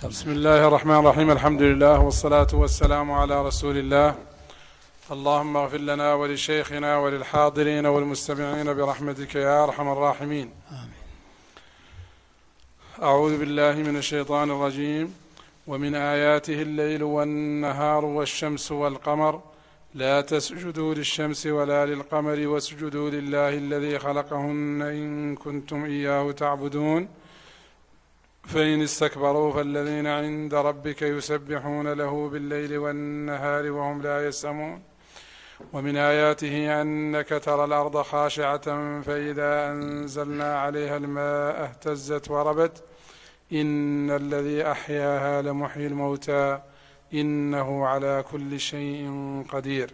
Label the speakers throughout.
Speaker 1: بسم الله الرحمن الرحيم. الحمد لله والصلاة والسلام على رسول الله. اللهم اغفر لنا ولشيخنا وللحاضرين والمستمعين برحمتك يا أرحم الراحمين.
Speaker 2: آمين.
Speaker 1: أعوذ بالله من الشيطان الرجيم. ومن آياته الليل والنهار والشمس والقمر لا تسجدوا للشمس ولا للقمر واسجدوا لله الذي خلقهن إن كنتم إياه تعبدون فإن استكبروا فالذين عند ربك يسبحون له بالليل والنهار وهم لا يسأمون. ومن آياته أنك ترى الأرض خاشعة فإذا أنزلنا عليها الماء اهتزت وربت إن الذي أحياها لمحيي الموتى إنه على كل شيء قدير.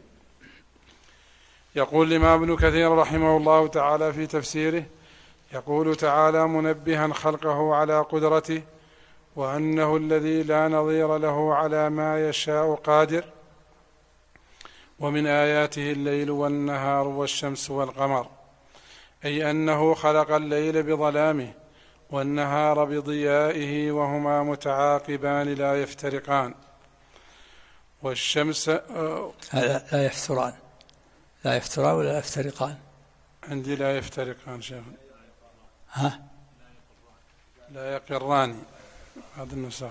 Speaker 1: يقول الإمام ابن كثير رحمه الله تعالى في تفسيره، يقول تعالى منبها خلقه على قدرته وأنه الذي لا نظير له على ما يشاء قادر. ومن آياته الليل والنهار والشمس والقمر، أي أنه خلق الليل بظلامه والنهار بضيائه وهما متعاقبان لا يفترقان. والشمس
Speaker 2: لا يفتران، لا يفتران ولا يفترقان.
Speaker 1: عندي لا يفترقان شيخ.
Speaker 2: ها؟
Speaker 1: لا يقران، هذا النسخ.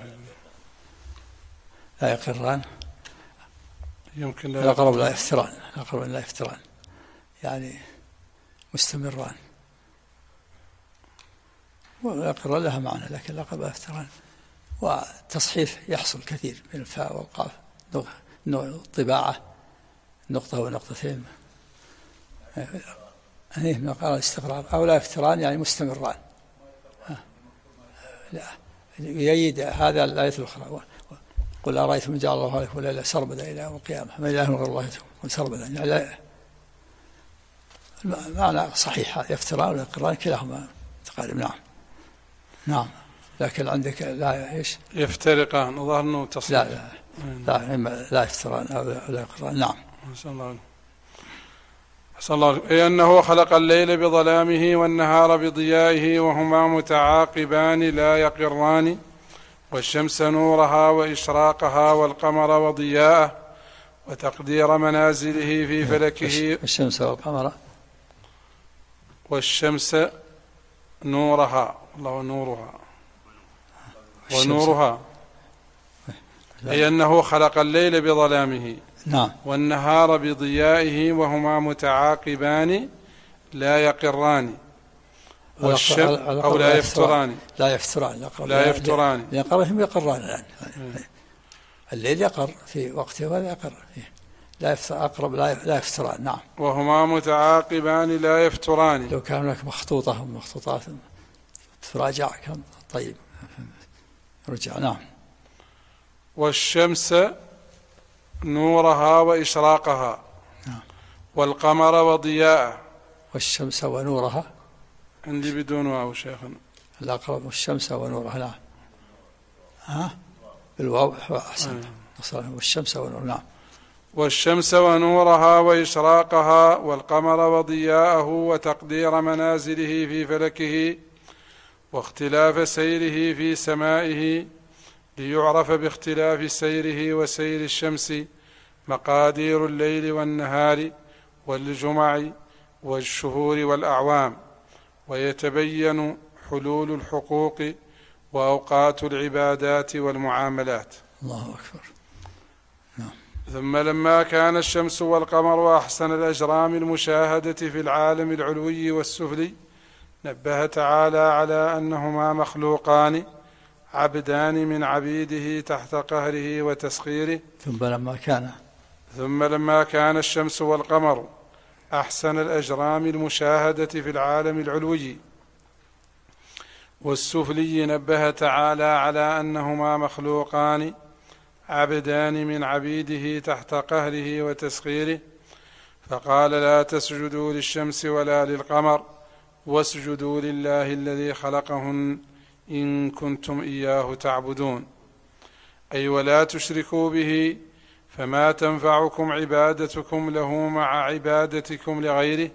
Speaker 2: لا يقران
Speaker 1: يمكن
Speaker 2: لا يقرب، لا يفتران، أقرب لا يفتران يعني مستمران. ويقرأ لها معنى، لكن لا قرب يفتران. والتصحيف يحصل كثير من الفاء والقاف، طباعة نقطة ونقطتين، من قال الاستقرار. أو لا يفتران يعني مستمران. لا يأيد هذا الآية الأخرى، قل أرأيتم إن جعل الله عليكم الليل سرمدا إلى يوم القيامة ما إله غير الله يأتيكم سرمدا، يعني معنى صحيح، يفتران ويقران كلاهما تقارب. نعم لكن عندك لا ايش
Speaker 1: يفترقان، ظهر انه تصحيح.
Speaker 2: لا يفتران أو لا يقران. نعم.
Speaker 1: أحسن الله. أي أنه خلق الليل بظلامه والنهار بضيائه وهما متعاقبان لا يقران. والشمس نورها وإشراقها والقمر وضياءه وتقدير منازله في فلكه.
Speaker 2: الشمس والقمر.
Speaker 1: والشمس نورها، الله نورها ونورها، أي أنه خلق الليل بظلامه
Speaker 2: نعم
Speaker 1: والنهار بضيائه وهما متعاقبان لا يقران. أو لا يفتران.
Speaker 2: لا يفتران.
Speaker 1: لا يفتران.
Speaker 2: يقرهم يقران الآن. الليل يقر في وقته ولا يقر فيه. لا يفتر أقرب لا يفتران. نعم.
Speaker 1: وهما متعاقبان لا يفتران.
Speaker 2: لو كان لك مخطوطة ومخطوطات تراجع كم طيب رجع. نعم.
Speaker 1: والشمس نورها وإشراقها.
Speaker 2: نعم.
Speaker 1: والقمر وضياءه.
Speaker 2: والشمس ونورها
Speaker 1: عندي بدون واو شيخنا.
Speaker 2: الأقرب والشمس ونورها. نعم. بالواو أحسنت. والشمس ونورها. نعم.
Speaker 1: والشمس ونورها وإشراقها والقمر وضياءه وتقدير منازله في فلكه واختلاف سيره في سمائه ليعرف باختلاف سيره وسير الشمس مقادير الليل والنهار والجمع والشهور والأعوام، ويتبين حلول الحقوق وأوقات العبادات والمعاملات.
Speaker 2: الله أكبر. نعم.
Speaker 1: ثم لما كان الشمس والقمر أحسن الأجرام المشاهدة في العالم العلوي والسفلي نبه تعالى على أنهما مخلوقان عبدان من عبيده تحت قهره وتسخيره.
Speaker 2: ثم لما كان
Speaker 1: الشمس والقمر أحسن الأجرام المشاهدة في العالم العلوي والسفلي نبه تعالى على أنهما مخلوقان عبدان من عبيده تحت قهره وتسخيره، فقال لا تسجدوا للشمس ولا للقمر واسجدوا لله الذي خلقهن إن كنتم إياه تعبدون، أي ولا تشركوا به، فما تنفعكم عبادتكم له مع عبادتكم لغيره،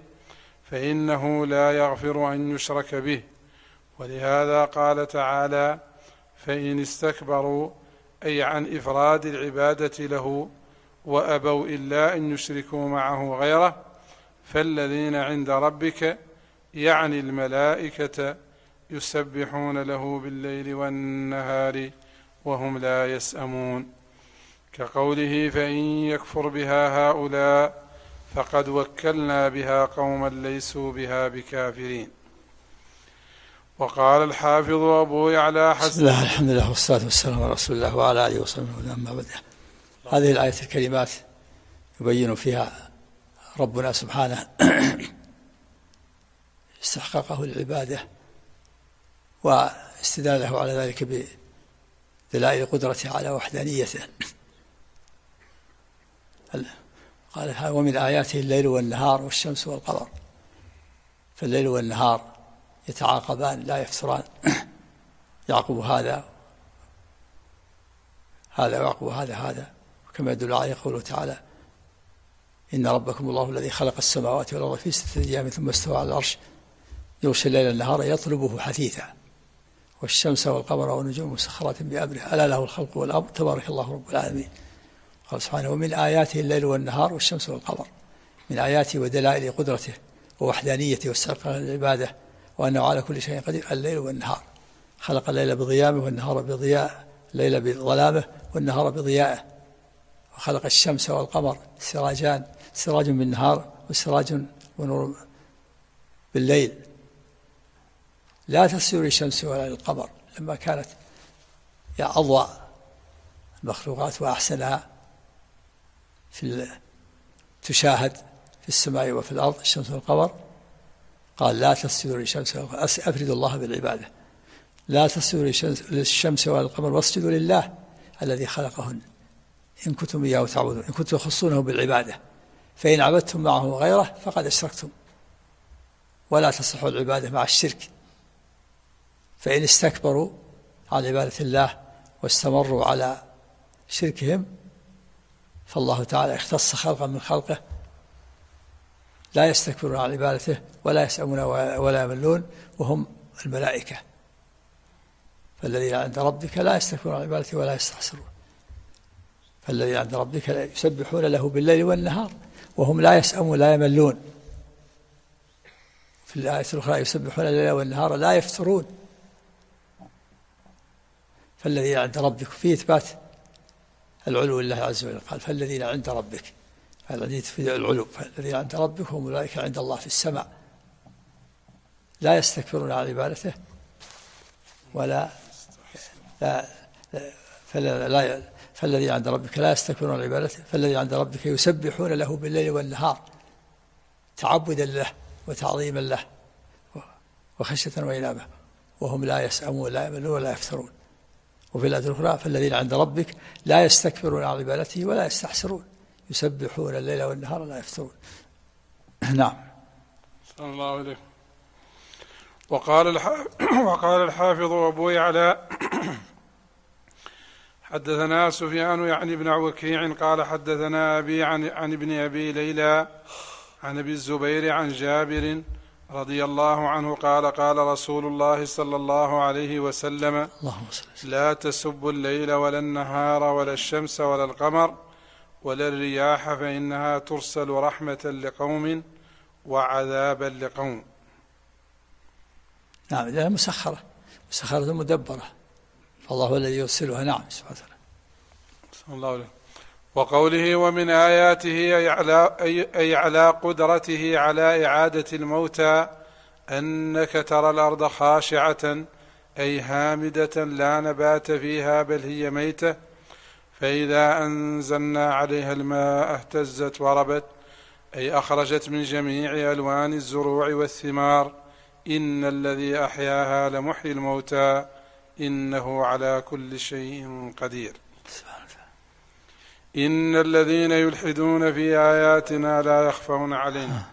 Speaker 1: فإنه لا يغفر أن يشرك به. ولهذا قال تعالى فإن استكبروا أي عن إفراد العبادة له وأبوا إلا أن يشركوا معه غيره فالذين عند ربك يعني الملائكة يسبحون له بالليل والنهار وهم لا يسأمون، كقوله فإن يكفر بها هؤلاء فقد وكلنا بها قوما ليسوا بها بكافرين. وقال الحافظ أبو يعلى
Speaker 2: بسم الله الحمد لله والصلاة والسلام على رسول الله وعلى آله وصحبه. أما بعد، هذه الآية الكريمات يبين فيها ربنا سبحانه استحقاقه العبادة واستدلاله على ذلك بدلائل قدرته على وحدانيته. قال ومن آياته الليل والنهار والشمس والقمر، فالليل والنهار يتعاقبان لا يفتران، يعقب هذا ويعقب هذا، وكما يدل عليه قوله تعالى إن ربكم الله الذي خلق السماوات والأرض في 6 أيام ثم استوى على العرش يغشي الليل النهار يطلبه حثيثا والشمس والقمر والنجوم مسخرات بأمره ألا له الخلق والأمر تبارك الله رب العالمين. قال سبحانه ومن آياته الليل والنهار والشمس والقمر، من آياته ودلائل قدرته ووحدانيته واستحقاق العبادة وأنه على كل شيء قدير الليل والنهار، خلق الليل بضيامه والنهار بضياء، الليل بظلامه والنهار بضيائه، وخلق الشمس والقمر سراجان، سراج بالنهار وسراج ونور بالليل، لا تسجدوا للشمس ولا للقمر لما كانت أضوى المخلوقات وأحسنها تشاهد في السماء وفي الأرض الشمس والقمر، قال لا تسجدوا للشمس والقمر، أفردوا الله بالعبادة، لا تسجدوا للشمس ولا للقمر واسجدوا لله الذي خلقهن إن كنتم إياه تعبدون، إن كنتم تخصونه بالعبادة، فإن عبدتم معه غيره فقد أشركتم ولا تصح العبادة مع الشرك. فإن استكبروا عن عبادة الله واستمروا على شركهم فالله تعالى اختص خلقا من خلقه لا يستكبرون عن عبادته ولا يسأمون ولا يملون وهم الملائكة، فالذين عند ربك لا يستكبرون عن عبادته ولا يستحسرون، فالذين عند ربك يسبحون له بالليل والنهار وهم لا يسأمون ولا يملون. في الآية الأخرى يسبحون الليل والنهار لا يفترون، فالذين عند ربك في إثبات العلو لله عز وجل، قال فالذين عند ربك، الذي تفيد العلو، فالذين عند ربك هم أولئك عند الله في السماء لا يستكبرون عن عبادته ولا فالذين عند ربك لا يستكبرون عن عبادته، فالذين عند ربك يسبحون له بالليل والنهار تعبدا له وتعظيما له وخشية وإنابة وهم لا يسأمون ولا يملون ولا يفترون. وفي الآية الأخرى فالذين عند ربك لا يستكبرون عن عبادته ولا يستحسرون يسبحون الليل والنهار لا يفترون. نعم.
Speaker 1: صلى الله عليه. وقال الحافظ أبو يعلى حدثنا سفيان يعني بن وكيع قال حدثنا أبي عن ابن أبي ليلى عن أبي الزبير عن جابر رضي الله عنه قال قال رسول الله صلى الله عليه وسلم لا تسبوا الليل ولا النهار ولا الشمس ولا القمر ولا الرياح فإنها ترسل رحمة لقوم وعذابا لقوم.
Speaker 2: نعم، لأنها مسخرة مدبرة، فالله هو الذي يرسلها. نعم سبحانه وتعالى.
Speaker 1: صلى الله عليه. وقوله ومن آياته أي على قدرته على إعادة الموتى أنك ترى الأرض خاشعة أي هامدة لا نبات فيها بل هي ميتة، فإذا أنزلنا عليها الماء اهتزت وربت أي أخرجت من جميع ألوان الزروع والثمار. إن الذي أحياها لمحيي الموتى إنه على كل شيء قدير. إن الذين يلحدون في آياتنا لا يخفون علينا.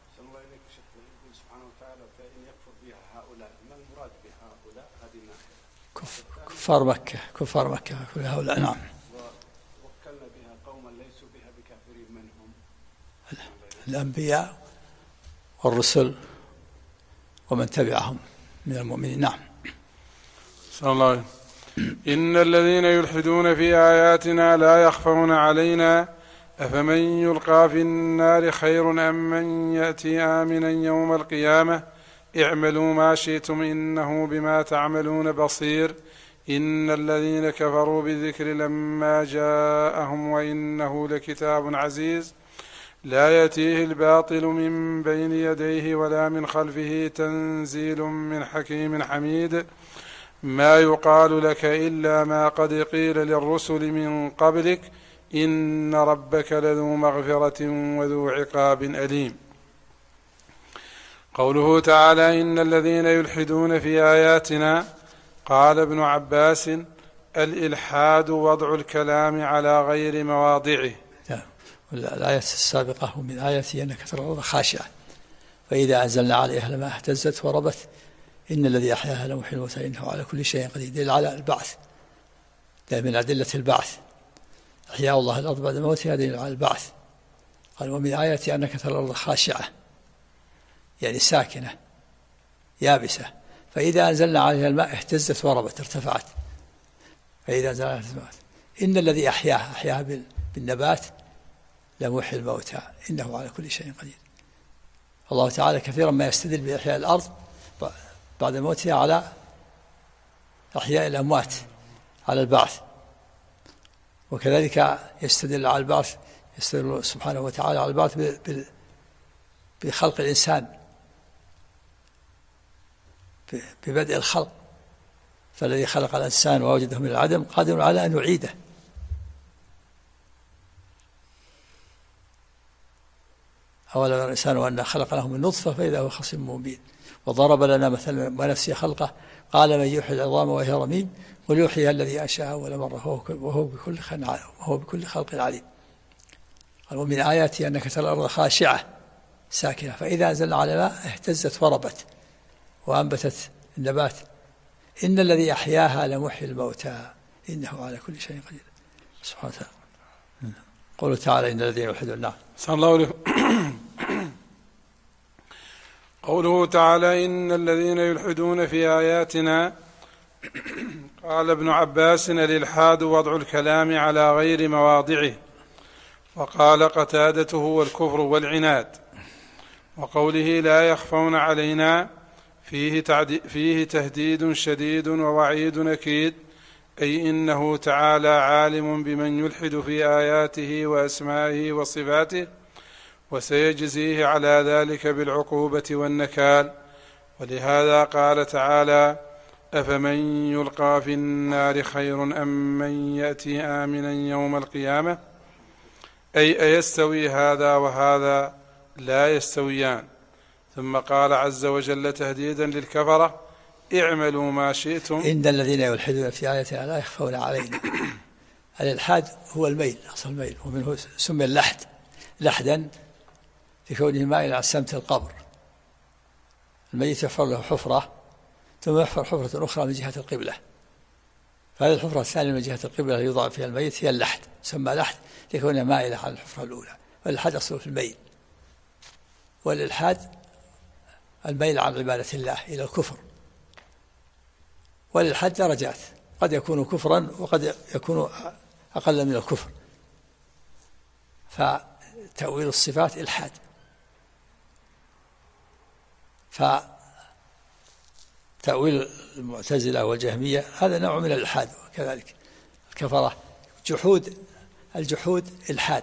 Speaker 2: كفار مكة كل هؤلاء. نعم.
Speaker 3: ووكلنا بها قوما ليسوا بها بكافرين منهم
Speaker 2: الأنبياء والرسل ومن تبعهم من المؤمنين. نعم.
Speaker 1: صلى الله عليه. إن الذين يلحدون في آياتنا لا يخفون علينا أفمن يلقى في النار خير أم من يأتي آمنا يوم القيامة اعملوا ما شئتم إنه بما تعملون بصير إن الذين كفروا بالذكر لما جاءهم وإنه لكتاب عزيز لا يأتيه الباطل من بين يديه ولا من خلفه تنزيل من حكيم حميد ما يقال لك إلا ما قد قيل للرسل من قبلك إن ربك لذو مغفرة وذو عقاب أليم. قوله تعالى إن الذين يلحدون في آياتنا، قال ابن عباس الإلحاد وضع الكلام على غير مواضعه.
Speaker 2: الآية السابقة ومن آياته أنك ترى الأرض خاشعة فإذا أنزلنا عليها الماء اهتزت وربت إن الذي أحياها لمحيي الموتى إنه على كل شيء قدير، دليل على البعث، ده من أدلة البعث، إحياء الله الأرض بعد موتها دليل على البعث. قال ومن آياته أنك ترى الأرض خاشعة يعني ساكنة يابسة فإذا أنزلنا عليها الماء اهتزت وربت ارتفعت، فإذا أنزلنا عليها الماء إن الذي أحياها بالنبات لمحيي الموتى إنه على كل شيء قدير. الله تعالى كثيرا ما يستدل بإحياء الأرض بعد موتها على إحياء الأموات، على البعث، وكذلك يستدل على البعث، يستدل سبحانه وتعالى على البعث بخلق الإنسان، ببدء الخلق، فالذي خلق الإنسان ووجده من العدم قادر على أن يعيده. أولا يرى الإنسان وأن خلق له من نطفة فإذا هو خصيم مبين. وضرب لنا مثلا ونفسي خلقه قال من يحيي العظام وهي رميم قل يحييها الذي أنشأها أول مرة وهو بكل خلق عليم. قال ومن آياته أنك ترى الأرض خاشعة ساكنة فإذا أنزلنا على الماء اهتزت وربت وأنبتت النبات إن الذي أحياها لمحيي الموتى إنه على كل شيء قدير. سبحانه وتعالى. قوله تعالى إن الذين يلحدون النار.
Speaker 1: صلى الله عليه. قوله تعالى إن الذين يلحدون في آياتنا، قال ابن عباس الإلحاد وضع الكلام على غير مواضعه، وقال قتادة هو الكفر والعناد. وقوله لا يخفون علينا فيه تهديد شديد ووعيد أكيد، أي إنه تعالى عالم بمن يلحد في آياته وأسمائه وصفاته وسيجزيه على ذلك بالعقوبة والنكال. ولهذا قال تعالى أفمن يلقى في النار خير أم من يأتي آمنا يوم القيامة، أي أيستوي هذا وهذا؟ لا يستويان. ثم قال عز وجل تهديدا للكفرة اعملوا ما شئتم
Speaker 2: إن الذين يلحدون في آياتنا لا يخفون علينا. الإلحاد هو الميل، أصل الميل، ومنه سمي اللحد لحدا لكونه مائل عن سمت القبر. الميت يحفر له حفرة ثم يحفر حفرة أخرى من جهة القبلة، فهذه الحفرة الثانية من جهة القبلة يوضع فيها الميت هي اللحد، سمى لحد لكونها مائلة على الحفرة الأولى. والإلحاد أصله في الميل، والإلحاد الميل عن عبادة الله إلى الكفر. والإلحاد درجات، قد يكون كفرا وقد يكون أقل من الكفر. فتأويل الصفات إلحاد، فتأويل المعتزلة والجهمية هذا نوع من الإلحاد. وكذلك الكفرة الجحود إلحاد،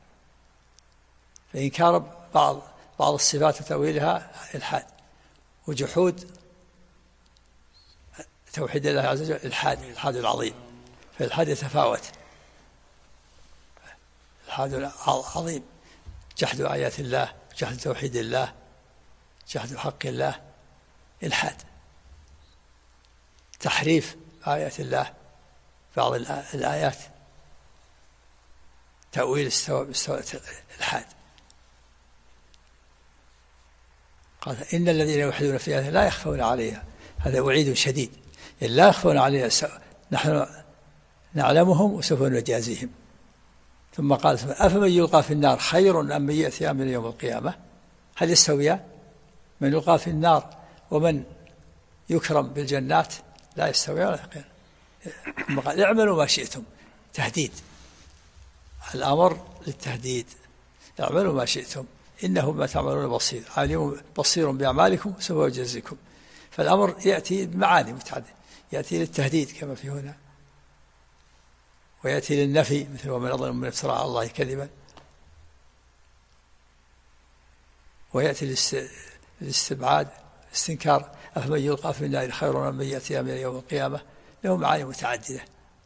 Speaker 2: فإنكار بعض الصفات وتأويلها إلحاد، وجحود توحيد الله عز وجل الإلحاد العظيم. فالإلحاد يتفاوت، الإلحاد عظيم، جحد آيات الله، جحد توحيد الله، جحد حق الله، إلحاد. تحريف آيات الله، بعض الآيات تأويل استوى الإلحاد. قال إن الذين يلحدون في آياتنا لا يخفون عليها، هذا وعيد شديد، يعني لا يخفون علينا، نحن نعلمهم وسوف نجازيهم. ثم قال أفمن يلقى في النار خير أم من يأتي آمنا يوم القيامة، هل يستويان؟ من يلقى في النار ومن يكرم بالجنات لا يستويان ولا يستويان. ثم قال اعملوا ما شئتم، تهديد، الأمر للتهديد، اعملوا ما شئتم إنه ما تعملون بصير، عليم بصير بأعمالكم سوف يجزيكم. فالأمر يأتي بمعاني متعددة، يأتي للتهديد كما في هنا، ويأتي للنفي مثل ومن أظلم من افترى على الله كذبا، ويأتي للاستبعاد الاستنكار، أفمن يلقى في النار خير من يأتي من يوم القيامة، له معاني متعددة.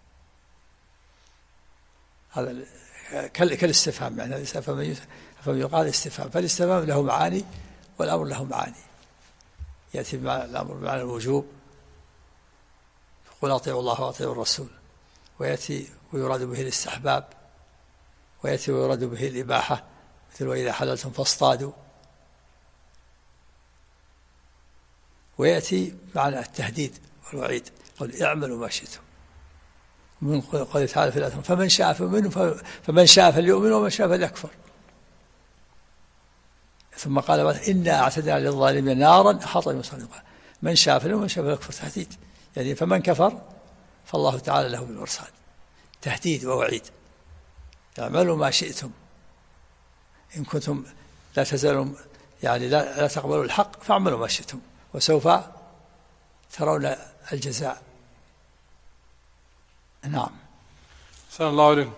Speaker 2: هذا كالاستفهام، يعني أفمن يقال استفهام، فالاستفهام له معاني والأمر له معاني. يأتي الأمر بمعنى الوجوب، قل أطيعوا الله وأطيعوا الرسول، ويأتي ويراد به الاستحباب، ويأتي ويراد به الإباحة مثل وإذا حللتم فاصطادوا، ويأتي معنى التهديد والوعيد، قل اعملوا ما شئتم. من قوله تعالى في الآية فمن شاء فمن شاء فليؤمن ومن شاء فليكفر. ثم قال إنا أعتدنا للظالمين نارا أحاط بهم سرادقها، من شاء فليؤمن ومن شاء فليكفر، تهديد، يعني فمن كفر فالله تعالى له بالمرصاد، تهديد ووعيد. اعملوا ما شئتم إن كنتم لا تزالوا يعني لا تقبلوا الحق، فاعملوا ما شئتم وسوف ترون الجزاء. نعم.
Speaker 1: أحسن الله عليكم.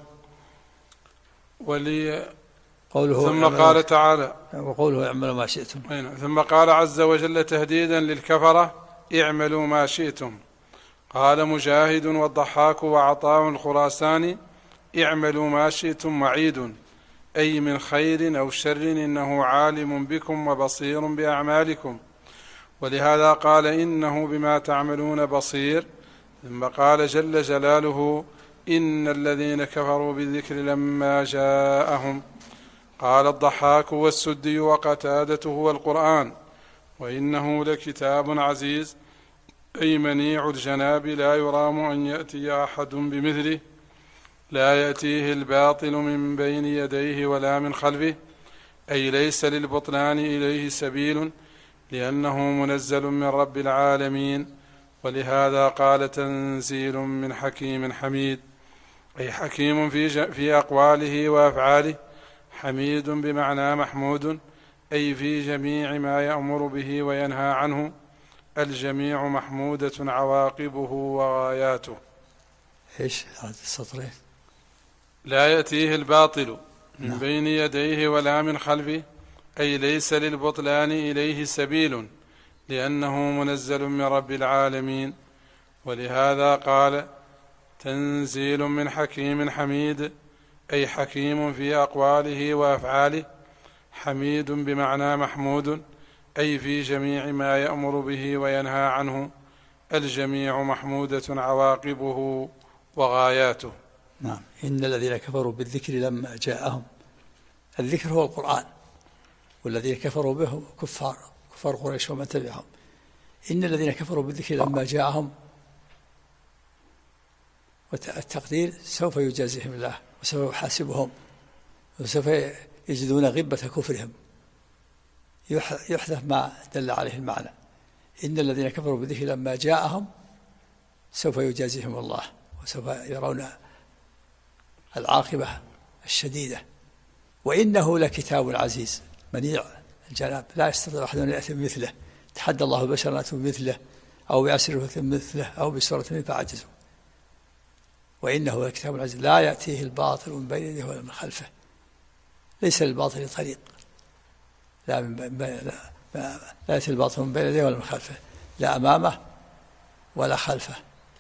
Speaker 1: ثم قال تعالى
Speaker 2: وقوله اعملوا ما شئتم.
Speaker 1: ثم قال عز وجل تهديدا للكفرة اعملوا ما شئتم. قال مجاهد والضحاك وعطاء الخراساني اعملوا ما شئتم وعيد، أي من خير أو شر إنه عالم بكم وبصير بأعمالكم، ولهذا قال إنه بما تعملون بصير. ثم قال جل جلاله إن الذين كفروا بالذكر لما جاءهم. قال الضحاك والسدي وقتادة هو القرآن، وإنه لكتاب عزيز، أي منيع الجناب لا يرام أن يأتي أحد بمثله، لا يأتيه الباطل من بين يديه ولا من خلفه، أي ليس للبطلان إليه سبيل، لأنه منزل من رب العالمين. ولهذا قال تنزيل من حكيم حميد، أي حكيم في أقواله وأفعاله، حميد بمعنى محمود، أي في جميع ما يأمر به وينهى عنه، الجميع محمودة عواقبه وغاياته.
Speaker 2: إيش هذا السطرين؟
Speaker 1: لا يأتيه الباطل من بين يديه ولا من خلفه، أي ليس للبطلان إليه سبيل، لأنه منزل من رب العالمين. ولهذا قال تنزيل من حكيم حميد، أي حكيم في أقواله وأفعاله، حميد بمعنى محمود، أي في جميع ما يأمر به وينهى عنه، الجميع محمودة عواقبه وغاياته.
Speaker 2: نعم. إن الذين كفروا بالذكر لما جاءهم، الذكر هو القرآن، والذين كفروا به كفار قريش ومن تبعهم. إن الذين كفروا بالذكر لما جاءهم، والتقدير سوف يجازيهم الله وسوف يحاسبهم وسوف يجدون غبة كفرهم، يحذف ما دل عليه المعنى. إن الذين كفروا بالذكر لما جاءهم سوف يجازيهم الله وسوف يرون العاقبة الشديدة. وإنه لكتاب عزيز منيع الجناب، لا يستطيع أحد أن يأتي بمثله، تحدى الله بشرا أتوا بمثله أو بعشر مثله أو بسورة منه فعجزوا. وإنه لكتاب عزيز لا يأتيه الباطل من بين يديه ولا من خلفه، ليس للباطل طريق، لا يأتي الباطل من بين يديه ولا من خلفه، لا أمامه ولا خلفه،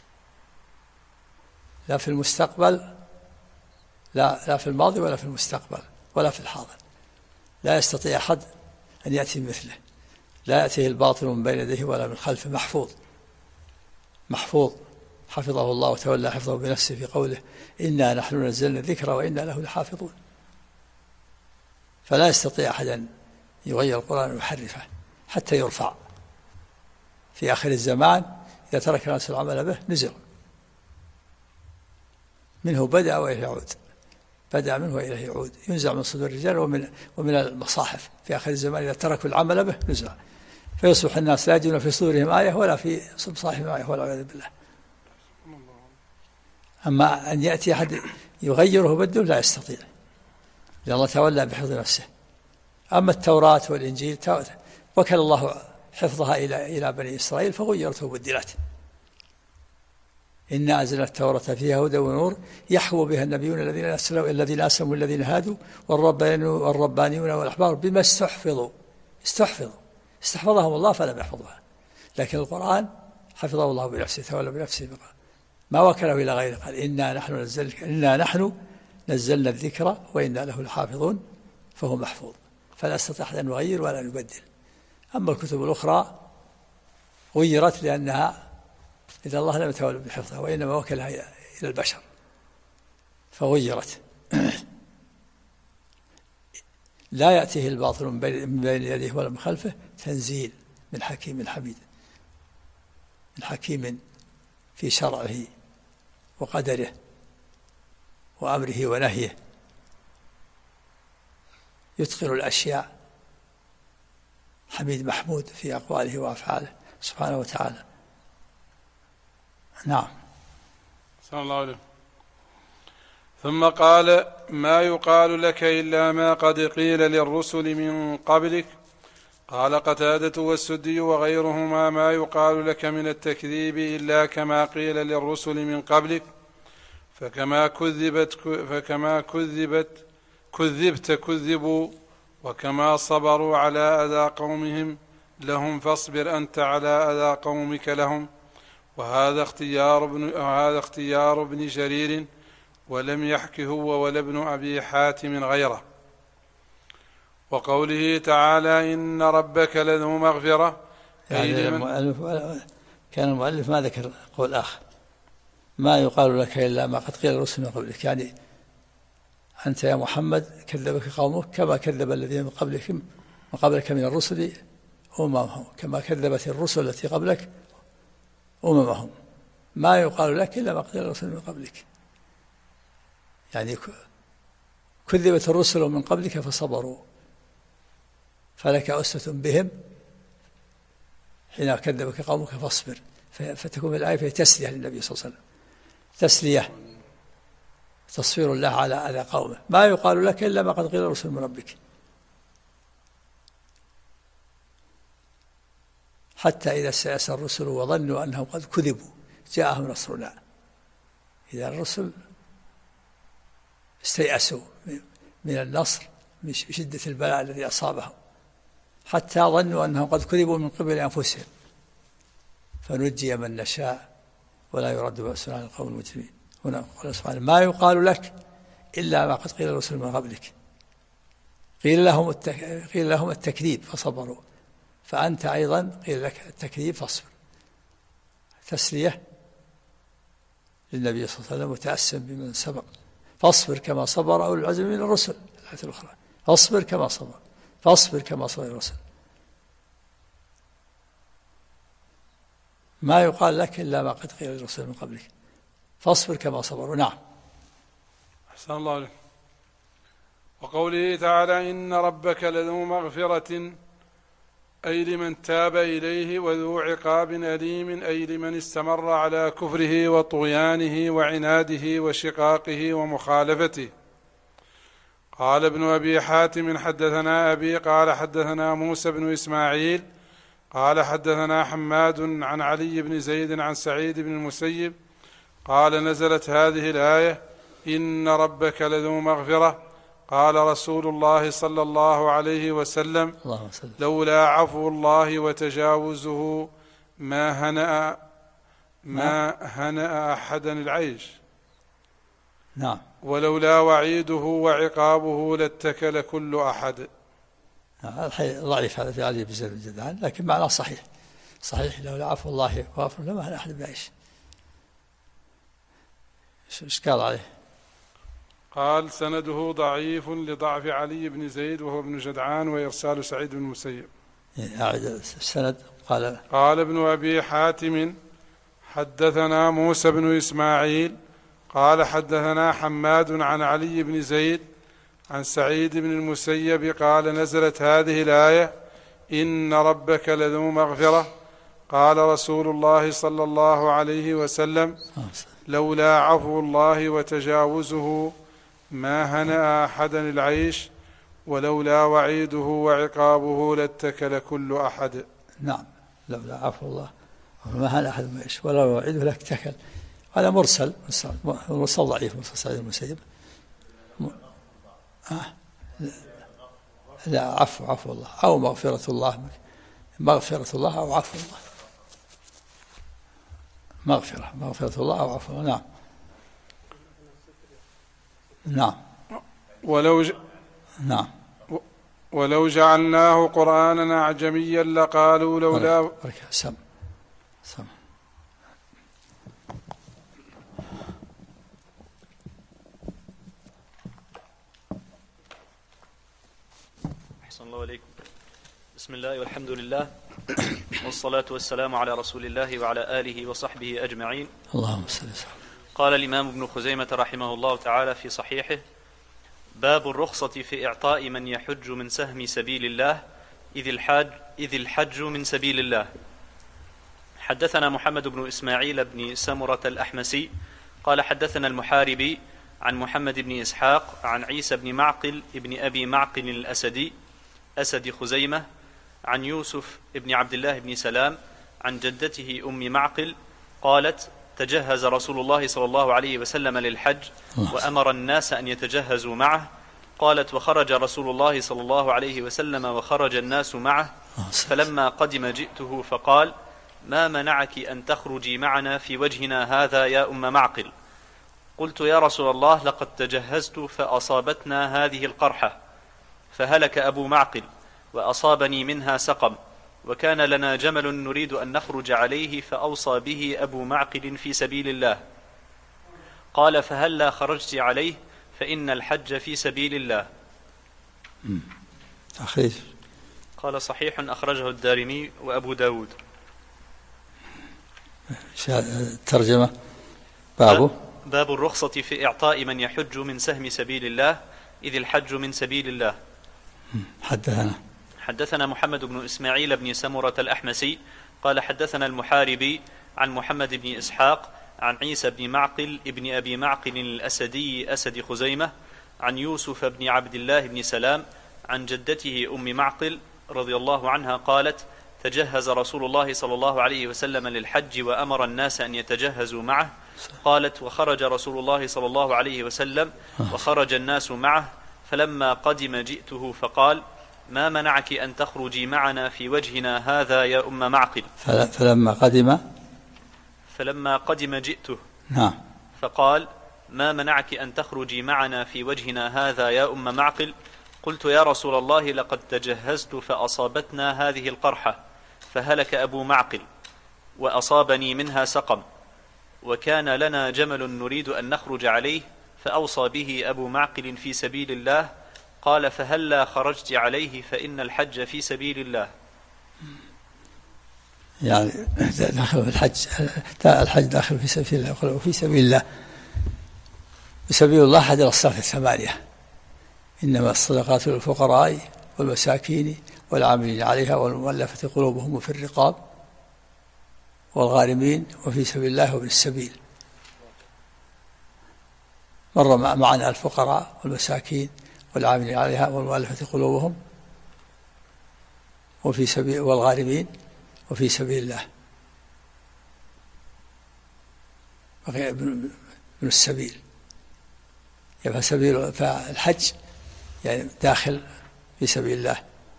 Speaker 2: لا في المستقبل، لا في الماضي ولا في المستقبل ولا في الحاضر، لا يستطيع أحد أن يأتي مثله، لا يأتيه الباطل من بين يديه ولا من خلفه، محفوظ حفظه الله وتولى حفظه بنفسه في قوله إنا نحن نزلنا الذكر وإنا له لحافظون. فلا يستطيع أحد أن يغير القرآن ويحرفه حتى يرفع في آخر الزمان. إذا ترك الناس العمل به نزل منه، بدأ وإليه يعود، بدأ منه وإليه يعود، ينزع من صدور الرجال ومن المصاحف في آخر الزمان. إذا تركوا العمل به نزع، فيصبح الناس لا يجدون في صدورهم آية ولا في مصاحفهم آية، والعياذ بالله. أما أن يأتي أحد يغيره بدله لا يستطيع، لأن الله تولى بحفظ نفسه. أما التوراة والإنجيل وكل الله حفظها إلى بني إسرائيل فغيرت وبدلت. إنا أنزلنا التوراة فيها هدى ونور يحكم بها النبيون الذين أسلموا والذين هادوا والربانيون والأحبار بما استحفظوا. استحفظهم الله فلم يحفظها، لكن القرآن حفظه الله بنفسه، تولى بنفسه ما وكله إلى غيره. قال إنا نحن نزلنا الذكر وإنا له لحافظون، فهو محفوظ فلا يستطيع أحد أن يغير ولا أن يبدل. أما الكتب الأخرى غيرت لأنها إذا الله لم يتولى بحفظها، وإنما وكلها إلى البشر فغيرت. لا يأتيه الباطل من بين يديه ولا من خلفه، تنزيل من حكيم حميد، من حكيم في شرعه وقدره وأمره ونهيه، يتقن الأشياء، حميد محمود في أقواله وأفعاله سبحانه وتعالى. نعم.
Speaker 1: صلى الله عليه. ثم قال: ما يقال لك إلا ما قد قيل للرسل من قبلك. قال قتادة والسدي وغيرهما: ما يقال لك من التكذيب إلا كما قيل للرسل من قبلك، فكما كذبت كذبوا، وكما صبروا على أذى قومهم لهم فاصبر أنت على أذى قومك لهم. وهذا اختيار ابن جرير، ولم يحكه هو ولا ابن أبي حاتم غيره. وقوله تعالى: إن ربك لذو مغفرة،
Speaker 2: كان المؤلف ما ذكر قول آخر: ما يقال لك إلا ما قد قيل الرسل من قبلك، يعني أنت يا محمد كذبك قومك كما كذب الذين من قبلك من الرسل أممهم، كما كذبت الرسل التي قبلك أممهم. ما يقال لك إلا ما قد قيل الرسل من قبلك، يعني كذبت الرسل من قبلك فصبروا، فلك أسوة بهم حين كذبك قومك فاصبر. فتكون الآية فيها تسلية للنبي صلى الله عليه وسلم، تسلية، تصفير الله على أذى قومه. ما يقال لك إلا ما قد قيل الرسل من ربك، حتى إذا سيأس الرسل وظنوا أنهم قد كذبوا جاءهم نصرنا. إذا الرسل استيأسوا من النصر من شدة البلاء الذي أصابهم، حتى ظنوا أنهم قد كذبوا من قبل أنفسهم، فنجي من نشاء ولا يرد بأسنا عن القوم المجرمين. هنا قال سبحانه: ما يقال لك إلا ما قد قيل الرسل من قبلك. قيل لهم التكذيب فصبروا، فأنت أيضا قيل لك التكذيب فاصبر. تسلية للنبي صلى الله عليه وسلم وتأسم بمن سبق. فاصبر كما صبر أولو العزم من الرسل. الآية الأخرى: فاصبر كما صبر، فاصبر كما صبر الرسل. ما يقال لك إلا ما قد قيل للرسل من قبلك، فاصبر كما صبروا. نعم.
Speaker 1: أحسن الله عليك. وقوله تعالى: إن ربك لذو مغفرة، أي لمن تاب إليه، وذو عقاب أليم، أي لمن استمر على كفره وطغيانه وعناده وشقاقه ومخالفته. قال ابن أبي حاتم: حدثنا أبي قال حدثنا موسى بن إسماعيل قال حدثنا حماد عن علي بن زيد عن سعيد بن المسيب قال: نزلت هذه الآية: إن ربك لذو مغفرة. قال رسول الله صلى الله عليه وسلم: لولا عفو الله وتجاوزه ما هنأ أحدا العيش.
Speaker 2: نعم.
Speaker 1: ولولا وعيده وعقابه لاتكل كل أحد.
Speaker 2: ضعيف هذا في علي بن زيد الجدعان، لكن معناه صحيح. لولا عفو الله وغفر لما هنأ أحد بعيش. إيش قال عليه؟
Speaker 1: قال: سنده ضعيف لضعف علي بن زيد وهو ابن جدعان وإرسال سعيد بن المسيب.
Speaker 2: أعد السند.
Speaker 1: قال ابن أبي حاتم: حدثنا موسى بن إسماعيل قال حدثنا حماد عن علي بن زيد عن سعيد بن المسيب قال: نزلت هذه الآية: إن ربك لذو مغفرة. قال رسول الله صلى الله عليه وسلم: لولا عفو الله وتجاوزه ما هنأ أحدا العيش، ولولا وعيده وعقابه لاتكل كل أحد.
Speaker 2: نعم، لولا عفو الله ما هنأ أحد العيش ولولا وعيده لاتكل. هذا مرسل ضعيف، مرسل سعيد المسيب. لا، عفو الله أو مغفرة الله أو عفو الله. مغفرة الله أو عفو الله. نعم.
Speaker 1: ولو جعلناه قرآنا أعجميا لقالوا لولا.
Speaker 2: سم.
Speaker 4: أحسن الله عليكم. بسم الله والحمد لله والصلاة والسلام على رسول الله وعلى آله وصحبه أجمعين.
Speaker 2: اللهم صل وسلم.
Speaker 4: قال الإمام ابن خزيمة رحمه الله تعالى في صحيحه: باب الرخصة في إعطاء من يحج من سهم سبيل الله إذ الحج من سبيل الله. حدثنا محمد بن إسماعيل بن سمرة الأحمسي قال حدثنا المحاربي عن محمد بن إسحاق عن عيسى بن معقل ابن أبي معقل الأسدي أسد خزيمة عن يوسف بن عبد الله بن سلام عن جدته أم معقل قالت: تجهز رسول الله صلى الله عليه وسلم للحج وأمر الناس أن يتجهزوا معه. قالت: وخرج رسول الله صلى الله عليه وسلم وخرج الناس معه، فلما قدم جئته فقال: ما منعك أن تخرجي معنا في وجهنا هذا يا أم معقل؟ قلت: يا رسول الله لقد تجهزت فأصابتنا هذه القرحة، فهلك أبو معقل وأصابني منها سقم، وكان لنا جمل نريد أن نخرج عليه فأوصى به أبو معقل في سبيل الله. قال: فهلا خرجت عليه فإن الحج في سبيل الله. قال: صحيح أخرجه الدارمي وأبو داود.
Speaker 2: ترجمة
Speaker 4: باب الرخصة في إعطاء من يحج من سهم سبيل الله إذ الحج من سبيل الله. حدثنا محمد بن إسماعيل بن سمرة الأحمسي قال حدثنا المحاربي عن محمد بن إسحاق عن عيسى بن معقل ابن أبي معقل الأسدي أسد خزيمة عن يوسف بن عبد الله بن سلام عن جدته أم معقل رضي الله عنها قالت: تجهز رسول الله صلى الله عليه وسلم للحج وأمر الناس أن يتجهزوا معه. قالت: وخرج رسول الله صلى الله عليه وسلم وخرج الناس معه، فلما قدم جئته فقال: ما منعك أن تخرجي معنا في وجهنا هذا يا أم معقل؟ فلما قدم جئته فقال: ما منعك أن تخرجي معنا في وجهنا هذا يا أم معقل؟ قلت: يا رسول الله لقد تجهزت فأصابتنا هذه القرحة، فهلك أبو معقل وأصابني منها سقم، وكان لنا جمل نريد أن نخرج عليه فأوصى به أبو معقل في سبيل الله. قال: فهلا خرجت عليه فإن الحج في سبيل الله.
Speaker 2: يعني داخل في الحج داخل في سبيل الله. وفي سبيل الله وسبيل الله أحد الأصناف الثمانية: إنما الصدقات للفقراء والمساكين والعاملين عليها والمؤلفة قلوبهم وفي الرقاب والغارمين وفي سبيل الله وابن السبيل. مر معنا الفقراء والمساكين والعاملين عليها والمؤلفة قلوبهم وفي سبيل والغارمين وفي سبيل الله. ابن السبيل يبقى سبيل، فالحج يعني داخل في سبيل الله،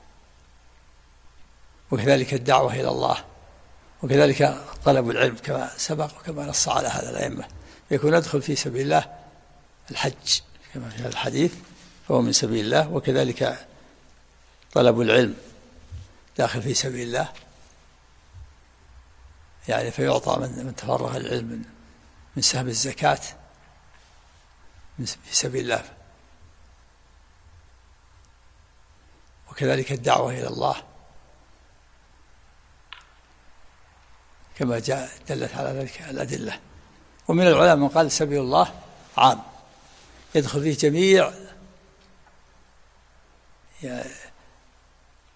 Speaker 2: وكذلك الدعوة إلى الله، وكذلك طلب العلم كما سبق وكما نص على هذا الأئمة، يكون يدخل في سبيل الله الحج كما في هذا الحديث فهو من سبيل الله، وكذلك طلب العلم داخل في سبيل الله، يعني فيعطى من تفرغ العلم من سهم الزكاة في سبيل الله، وكذلك الدعوة إلى الله كما جاء دلت على ذلك الأدلة. ومن العلماء من قال سبيل الله عام يدخل فيه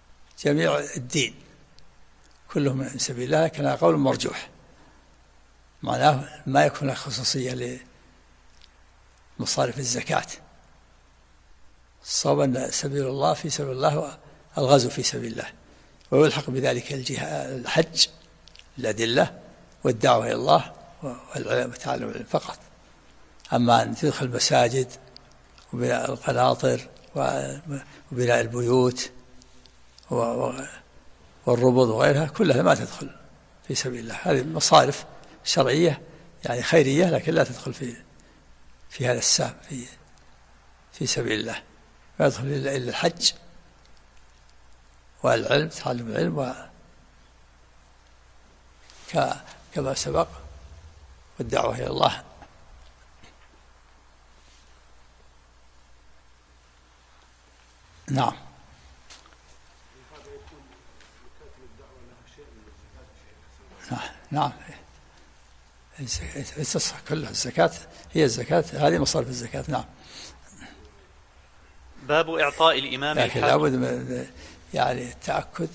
Speaker 2: جميع الدين كله من سبيل الله، لكن قول مرجوح معناه ما يكون خصوصية لمصارف الزكاة. الصواب أن سبيل الله في سبيل الله والغزو في سبيل الله، ويلحق بذلك الحج الأدلة والدعوة إلى الله وتعلم العلم فقط. أما أن تدخل مساجد وبناء القناطر وبناء البيوت والربض وغيرها كلها ما تدخل في سبيل الله. هذه مصارف شرعية يعني خيرية، لكن لا تدخل في هذا السهم في سبيل الله. ما يدخل إلا الحج والعلم، تعلم العلم كما سبق، والدعوة إلى الله. نعم. نعم تصح كلها الزكاة، هي الزكاة هذه مصارف الزكاة. نعم.
Speaker 4: باب إعطاء الإمام
Speaker 2: لكن لابد من يعني التأكد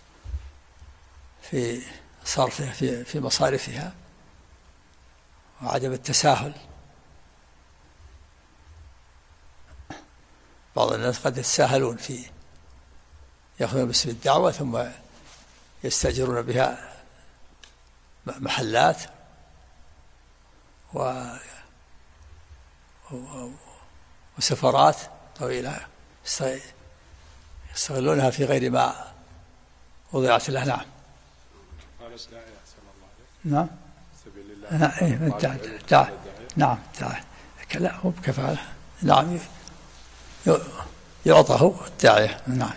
Speaker 2: في صرفها في مصارفها، وعدم التساهل. بعض الناس قد يتساهلون يأخذون باسم الدعوة ثم يستأجرون بها محلات وسفرات طويلة يستغلونها في غير ما وضعت له. نعم. نعم. نعم. لا هو بكفالة. نعم يعطه الداعية. نعم.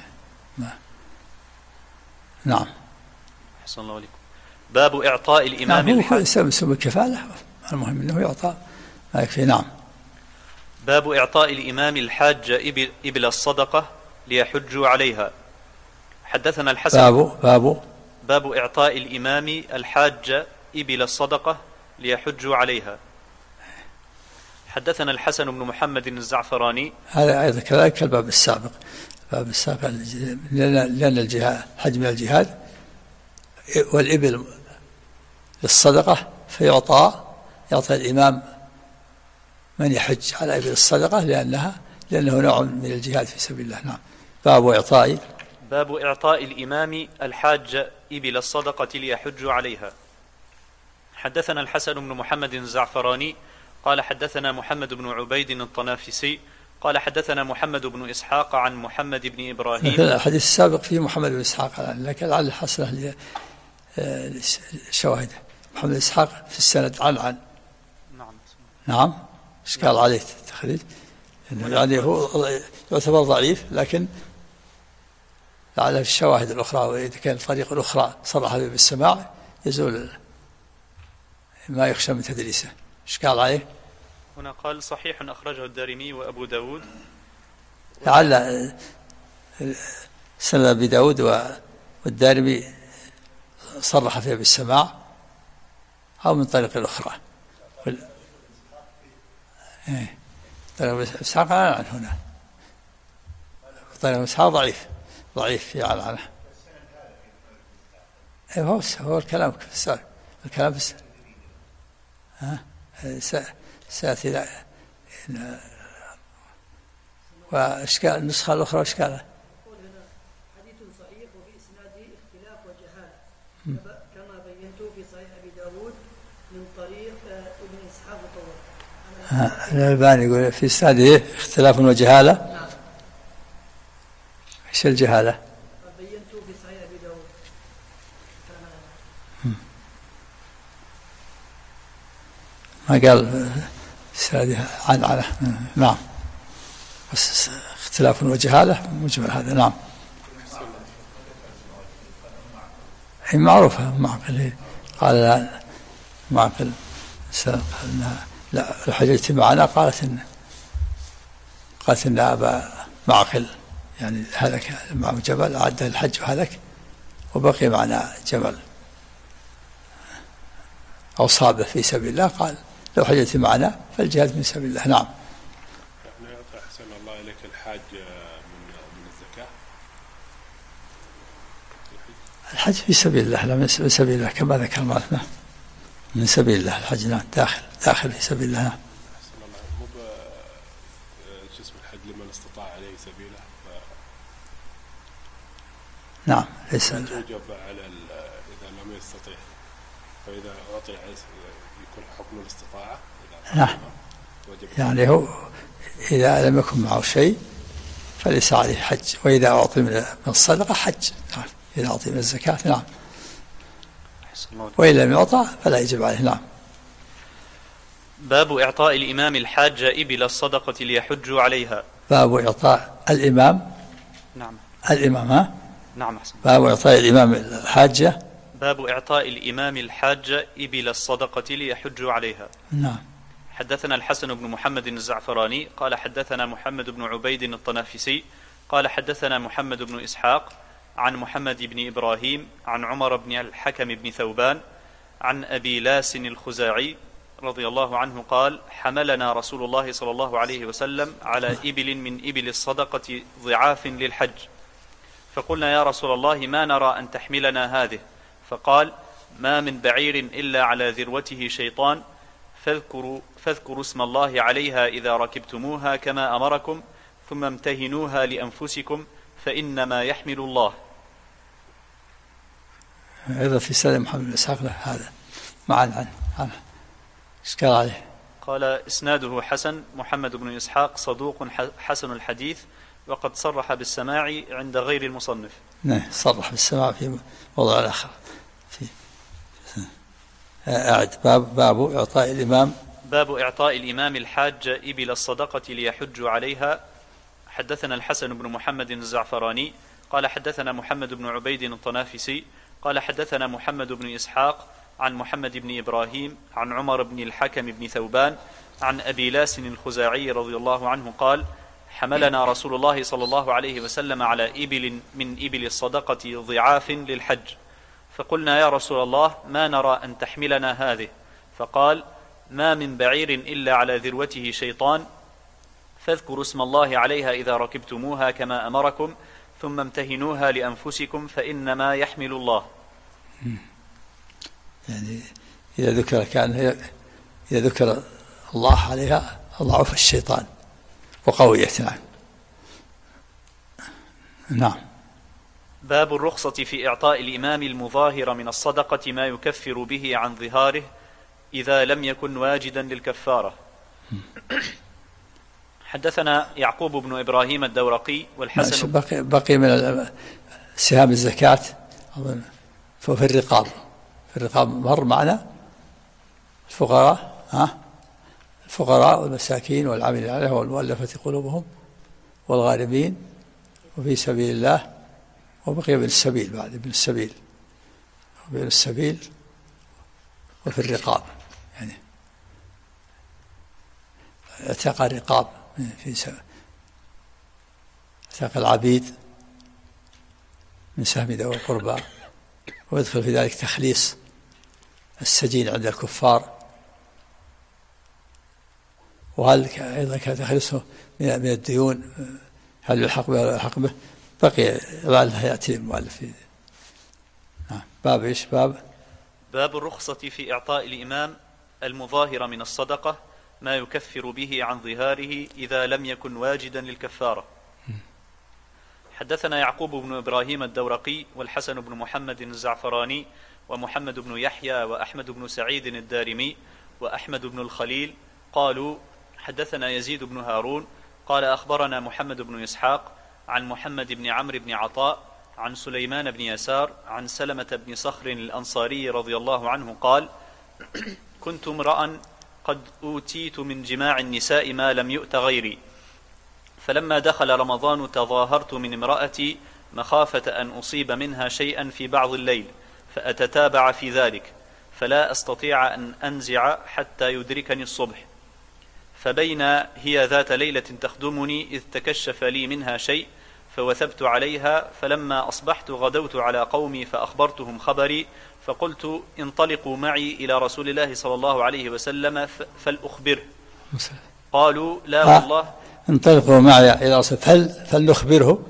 Speaker 2: نعم.
Speaker 4: أحسن الله عليكم. باب إعطاء الإمام
Speaker 2: الحاج. اسم الكفالة، المهم أنه يعطى ما يكفي. نعم.
Speaker 4: باب إعطاء الإمام الحاج إبل الصدقة ليحجوا عليها. حدثنا الحسن.
Speaker 2: باب
Speaker 4: إعطاء الإمام الحاج إبل الصدقة ليحجوا عليها. حدثنا الحسن بن محمد الزعفراني.
Speaker 2: هذا أيضا كذلك الباب السابق، لأن الجهاد حج من الجهاد، والإبل للصدقة فيعطى الإمام من يحج على إبل الصدقة لأنه نوع من الجهاد في سبيل الله. نعم. باب
Speaker 4: إعطاء الإمام الحاج إبل الصدقة ليحجوا عليها. حدثنا الحسن بن محمد الزعفراني قال حدثنا محمد بن عبيد الطنافسي قال حدثنا محمد بن إسحاق عن محمد بن إبراهيم.
Speaker 2: الحديث السابق فيه محمد بن إسحاق، لكن لعل الحسنة الشواهد. محمد بن إسحاق في السند عن. نعم. إشكال عليه التخريج، يعني هو يعتبر ضعيف، لكن لعله في الشواهد الأخرى، وإذا كان الطريق الأخرى صرح به بالسماع يزول ما يخشى من تدريسه. إشكال عليه.
Speaker 4: هنا قال صحيح أخرجه الدارمي وأبو داود.
Speaker 2: لعل سند أبي داود والدارمي صرح فيها بالسماع أو من طريق الأخرى. طريق إسحاق عن هنا، طريق إسحاق ضعيف في عنعنه. هو الكلام في السؤال، الكلام في سيأتي. وإشكال النسخة الأخرى إشكالها.
Speaker 5: حديث صحيح وفي إسناده اختلاف وجهالة كما بينته في صحيح أبي داود من طريق ابن إسحاق طول.
Speaker 2: الألباني يقول في إسناده اختلاف وجهالة. نعم. إيش الجهالة؟
Speaker 5: بينته في صحيح أبي داود.
Speaker 2: ما قال إسناده عن. نعم. بس اختلاف وجهالة مجمل هذا. نعم. هي معروفة. معقل قال لا، معقل لا حججت معنا، قالت إن أبا معقل يعني هلك معه جبل عده الحج وهلك وبقي معنا جبل أو صابه في سبيل الله، قال لو حججت معنا فالجهاد من سبيل الله. نعم.
Speaker 6: أحسن الله إليك الحاج من الزكاة.
Speaker 2: الحج في سبيل الله، لا من سبيل الله كما ذكر مالنا. من سبيل الله الحج، نعم، داخل في سبيل الله.
Speaker 6: أحسن الله. مو جسم الحج لمن استطاع عليه سبيله.
Speaker 2: نعم، ليس
Speaker 6: توجب على إذا لم يستطيع، فإذا أعطي يكون حكم الاستطاعة.
Speaker 2: نعم، يعني هو إذا لم يكن معه شيء فليس عليه حج، وإذا أعطي من الصدقة حج، نعم، إذا أعطي من الزكاة نعم، وإن لم يعطى فلا يجب عليه. نعم.
Speaker 4: باب إعطاء الإمام الحاج إبل الصدقة ليحجوا عليها.
Speaker 2: باب إعطاء الإمام.
Speaker 4: نعم.
Speaker 2: الإمام، ها؟
Speaker 4: نعم أحسن.
Speaker 2: باب إعطاء الإمام الحاجة.
Speaker 4: باب إعطاء الإمام الحاج إبل الصدقة ليحجوا عليها.
Speaker 2: نعم.
Speaker 4: حدثنا الحسن بن محمد الزعفراني قال حدثنا محمد بن عبيد الطنافسي قال حدثنا محمد بن إسحاق عن محمد بن إبراهيم عن عمر بن الحكم بن ثوبان عن أبي لاس الخزاعي رضي الله عنه قال حملنا رسول الله صلى الله عليه وسلم على إبل من إبل الصدقة ضعاف للحج، فقلنا يا رسول الله ما نرى أن تحملنا هذه، فقال ما من بعير إلا على ذروته شيطان، فاذكروا اسم الله عليها إذا ركبتموها كما أمركم، ثم امتهنوها لأنفسكم فإنما يحمل الله.
Speaker 2: أيضا في سنة محمد بن إسحاق هذا معا عنه إشكال عليه.
Speaker 4: قال إسناده حسن، محمد بن إسحاق صدوق حسن الحديث، وقد صرح بالسماع عند غير المصنف.
Speaker 2: نعم، صرح بالسماع في موضع آخر. أعد. باب إعطاء الإمام.
Speaker 4: باب إعطاء الإمام الحاج إبل الصدقة ليحجوا عليها. حدثنا الحسن بن محمد الزعفراني قال حدثنا محمد بن عبيد الطنافسي قال حدثنا محمد بن إسحاق عن محمد بن إبراهيم عن عمر بن الحكم بن ثوبان عن أبي لاس الخزاعي رضي الله عنه قال حملنا رسول الله صلى الله عليه وسلم على إبل من إبل الصدقة ضعاف للحج، فقلنا يا رسول الله ما نرى أن تحملنا هذه، فقال ما من بعير إلا على ذروته شيطان، فاذكروا اسم الله عليها إذا ركبتموها كما أمركم، ثم امتهنوها لأنفسكم فإنما يحمل الله.
Speaker 2: يعني إذا ذكر الله عليها ضعف الشيطان وقويت. نعم.
Speaker 4: باب الرخصة في إعطاء الإمام المظاهر من الصدقة ما يكفر به عن ظهاره إذا لم يكن واجدا للكفارة. حدثنا يعقوب بن إبراهيم الدورقي والحسن.
Speaker 2: بقي من سهام الزكاة ففي الرقاب مر معنا الفقراء والمساكين والعاملين عليها والمؤلفة قلوبهم والغارمين وفي سبيل الله، وبقي ابن السبيل بعد ابن السبيل وفي الرقاب، يعني اعتاق الرقاب في اعتاق العبيد من سهم ذوي القربى، ويدخل في ذلك تخليص السجين عند الكفار، وهل أيضا كان تخليصه من الديون هل يلحق به ولا يلحق به، بقي لعله يأتي المؤلف. باب إيش؟ باب
Speaker 4: الرخصة في إعطاء الإمام المظاهر من الصدقة ما يكفر به عن ظهاره إذا لم يكن واجدا للكفارة. حدثنا يعقوب بن إبراهيم الدورقي والحسن بن محمد الزعفراني ومحمد بن يحيى وأحمد بن سعيد الدارمي وأحمد بن الخليل قالوا حدثنا يزيد بن هارون قال أخبرنا محمد بن إسحاق عن محمد بن عمرو بن عطاء عن سليمان بن يسار عن سلمة بن صخر الأنصاري رضي الله عنه قال كنت امرأ قد أوتيت من جماع النساء ما لم يؤت غيري، فلما دخل رمضان تظاهرت من امرأتي مخافة أن أصيب منها شيئا في بعض الليل فأتتابع في ذلك، فلا أستطيع أن أنزع حتى يدركني الصبح، فبين هي ذات ليلة تخدمني إذ تكشف لي منها شيء فوثبت عليها، فلما أصبحت غدوت على قومي فأخبرتهم خبري، فقلت انطلقوا معي إلى رسول الله صلى الله عليه وسلم فلأخبره. قالوا لا والله.
Speaker 2: انطلقوا معي إلى رسول فلنخبره.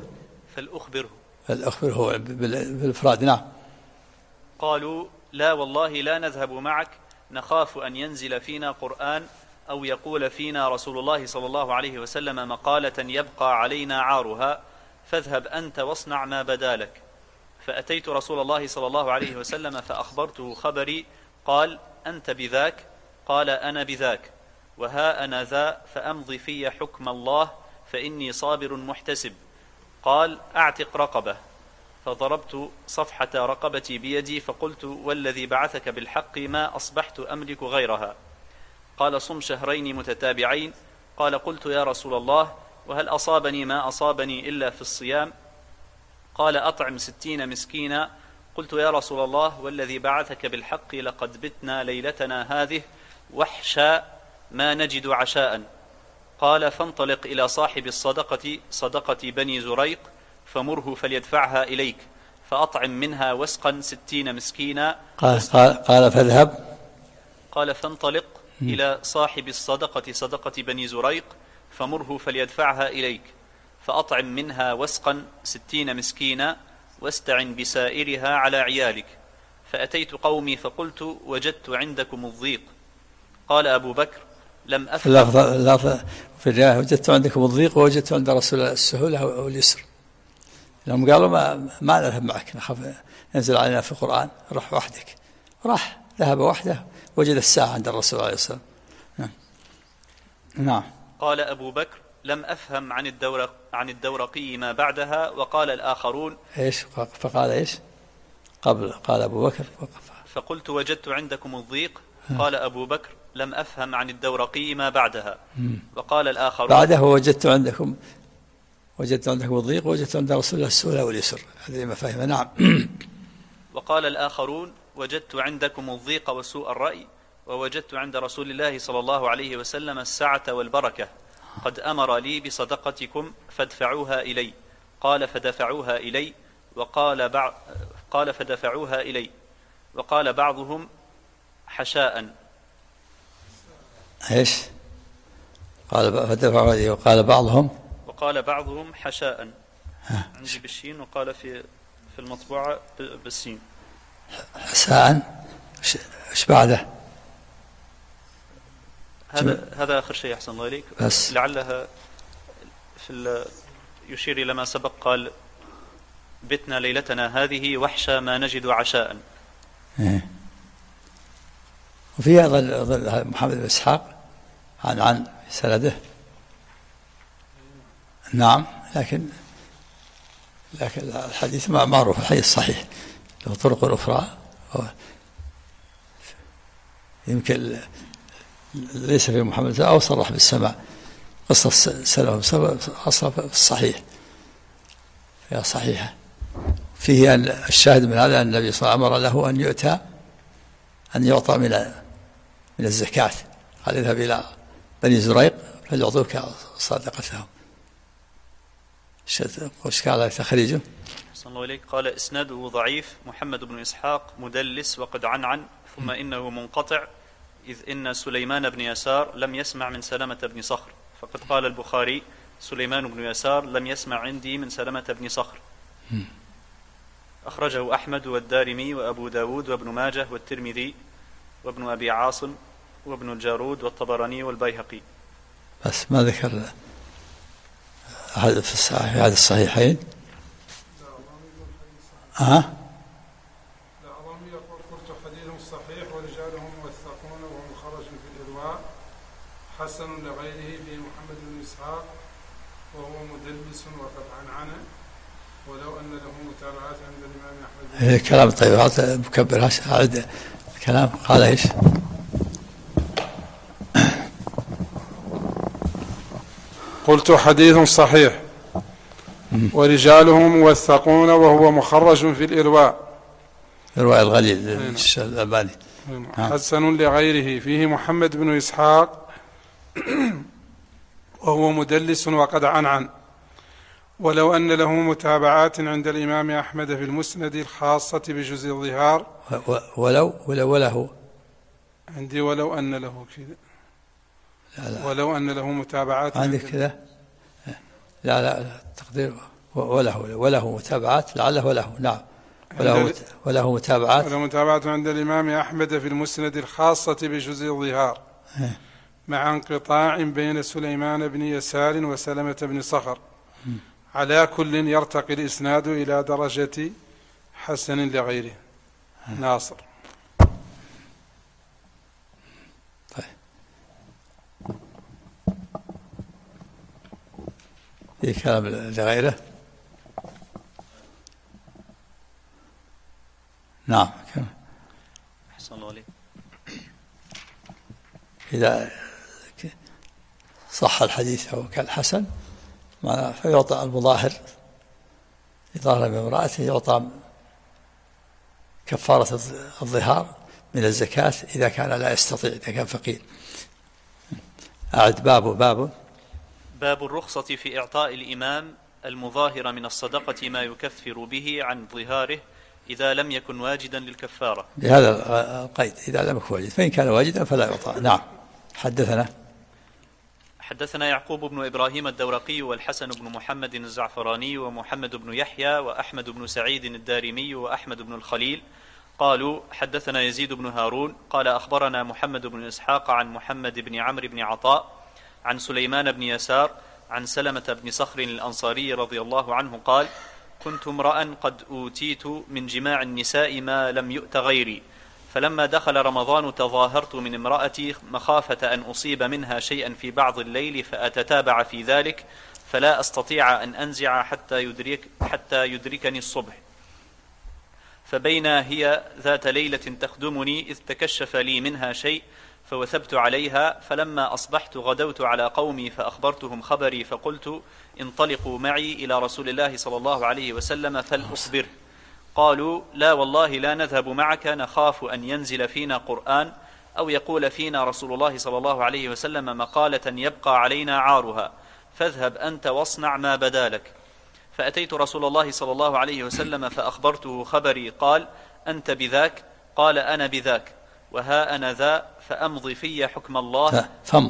Speaker 4: فلأخبره
Speaker 2: بالإفراد. نعم.
Speaker 4: قالوا لا والله لا نذهب معك نخاف أن ينزل فينا قرآن أو يقول فينا رسول الله صلى الله عليه وسلم مقالة يبقى علينا عارها، فاذهب أنت واصنع ما بدا لك. فأتيت رسول الله صلى الله عليه وسلم فأخبرته خبري، قال: أنت بذاك؟ قال: أنا بذاك، وها أنا ذا، فأمضي في حكم الله فإني صابر محتسب. قال: أعتق رقبة. فضربت صفحة رقبتي بيدي فقلت: والذي بعثك بالحق ما أصبحت أملك غيرها. قال: صم شهرين متتابعين. قال: قلت: يا رسول الله، وهل أصابني ما أصابني إلا في الصيام؟ قال: أطعم 60 مسكينا. قلت: يا رسول الله، والذي بعثك بالحق لقد بتنا ليلتنا هذه وحشا ما نجد عشاء. قال: فانطلق إلى صاحب الصدقة، صدقة بني زريق، فمره فليدفعها إليك، فأطعم منها وسقا 60 مسكينا.
Speaker 2: قال فاذهب.
Speaker 4: قال: فانطلق إلى صاحب الصدقة، صدقة بني زريق، فمره فليدفعها إليك، فأطعم منها وسقا 60 مسكينا، واستعن بسائرها على عيالك. فأتيت قومي فقلت: وجدت عندكم الضيق. قال أبو بكر: لم أفهم.
Speaker 2: في الرواية: وجدت عندكم الضيق ووجدت عند رسول الله السهولة واليسر. لهم قالوا ما نذهب معك، نخاف ينزل علينا في القرآن، روح وحدك. راح، ذهب وحده، وجد الساعة عند الرسول عليه الصلاة والسلام. نعم.
Speaker 4: قال أبو بكر: لم أفهم عن الدورقي ما بعدها. وقال الآخرون:
Speaker 2: إيش؟ فقال إيش؟ قال أبو بكر
Speaker 4: فقلت: وجدت عندكم الضيق. قال أبو بكر: لم أفهم عن الدورقي ما بعدها. وقال الآخرون:
Speaker 2: بعده وجدت عندكم الضيق ووجدت عند رسول الله السهولة واليسر. هذه مفاهيم. نعم.
Speaker 4: وقال الآخرون: وجدت عندكم الضيق وسوء الرأي، ووجدت عند رسول الله صلى الله عليه وسلم السعة والبركة، قد أمر لي بصدقتكم فادفعوها إلي. قال: فدفعوها إلي. قال: فدفعوها إلي. وقال بعضهم: حشاء.
Speaker 2: إيش؟ قال: فدفعوها إلي. وقال بعضهم
Speaker 4: حشاء. عندي بالشين، وقال في المطبوعة بالسين.
Speaker 2: حساء. ايش بعده؟
Speaker 4: هذا آخر شيء. أحسن الله إليك.
Speaker 2: بس
Speaker 4: لعلها يشير إلى ما سبق. قال: بتنا ليلتنا هذه وحشا ما نجد عشاء.
Speaker 2: وفيها ظل محمد بن إسحاق عن سنده. نعم. لكن الحديث معروف، الحديث صحيح له طرق أخرى، يمكن ليس في محمد أو صرح بالسماع. قصة سلف أصلا في الصحيح، فيها صحيحة. فيه أن الشاهد من هذا أن النبي صلى الله عليه وسلم أمر له أن يعطى من الزكاة. قال: اذهب إلى بني زريق فليعطوك صدقة لهم. وش قال تخريجه؟
Speaker 4: صلى الله عليه. قال: إسناده ضعيف، محمد بن إسحاق مدلس وقد عنعن، ثم إنه منقطع، إذ إن سليمان بن يسار لم يسمع من سلمة بن صخر. فقد قال البخاري: سليمان بن يسار لم يسمع عندي من سلمة بن صخر. أخرجه أحمد والدارمي وأبو داود وابن ماجه والترمذي وابن أبي عاصم وابن الجارود والطبراني والبيهقي.
Speaker 2: بس ما ذكر أحد في هذا الصحيحين.
Speaker 1: الأعظمي يقول: قلت حديث صحيح ورجالهم موثقون وهو مخرج في الإرواء، حسن لغيره به محمد بن إسحاق وهو مدلس وقد عنعنه، ولو أن له متابعات عند الإمام أحمد.
Speaker 2: كلام طيب. هذا مكبر. أعد الكلام. قال إيش؟
Speaker 1: قلت حديث صحيح ورجاله موثقون وهو مخرج في الإرواء،
Speaker 2: إرواء الغليل الألباني.
Speaker 1: حسن لغيره فيه محمد بن إسحاق وهو مدلس وقد عنعن، ولو أن له متابعات عند الإمام أحمد في المسند الخاصة بجزء الظهار.
Speaker 2: وله
Speaker 1: عندي ولو أن له كذا. ولو أن له متابعات
Speaker 2: عندك كذا. لا تقدير وله متابعات لعله وله. نعم. وله متابعات.
Speaker 1: وله متابعات عند الإمام أحمد في المسند الخاصة بجزء الظهار مع انقطاع بين سليمان بن يسار وسلمة بن صخر. على كل يرتقي الإسناد إلى درجة حسن لغيره. ناصر.
Speaker 2: طيب. في كلام لغيره. نعم.
Speaker 4: أحسن الله عليك.
Speaker 2: إذا صح الحديث أو كان حسن فيعطى المظاهر إظهارا بامرأته يعطى كفارة الظهار من الزكاة إذا كان لا يستطيع، إذا كان فقير. أعد. باب
Speaker 4: الرخصة في إعطاء الإمام المظاهر من الصدقة ما يكفر به عن ظهاره إذا لم يكن واجدا للكفارة.
Speaker 2: بهذا القيد إذا لم يكن واجدا، فإن كان واجدا فلا يعطى. نعم.
Speaker 4: حدثنا يعقوب بن إبراهيم الدورقي والحسن بن محمد الزعفراني ومحمد بن يحيى وأحمد بن سعيد الدارمي وأحمد بن الخليل قالوا حدثنا يزيد بن هارون قال أخبرنا محمد بن إسحاق عن محمد بن عمرو بن عطاء عن سليمان بن يسار عن سلمة بن صخر الأنصاري رضي الله عنه قال كنت امرأ قد أوتيت من جماع النساء ما لم يؤت غيري، فلما دخل رمضان تظاهرت من امرأتي مخافة أن أصيب منها شيئا في بعض الليل فأتتابع في ذلك فلا أستطيع أن أنزع حتى يدركني الصبح، فبين هي ذات ليلة تخدمني إذ تكشف لي منها شيء فوثبت عليها، فلما أصبحت غدوت على قومي فأخبرتهم خبري فقلت انطلقوا معي إلى رسول الله صلى الله عليه وسلم فلأخبره. قالوا لا والله لا نذهب معك نخاف أن ينزل فينا قرآن أو يقول فينا رسول الله صلى الله عليه وسلم مقالة يبقى علينا عارها، فاذهب أنت واصنع ما بدا لك. فأتيت رسول الله صلى الله عليه وسلم فأخبرته خبري قال أنت بذاك؟ قال أنا بذاك، وها أنا ذا، فأمضي في حكم الله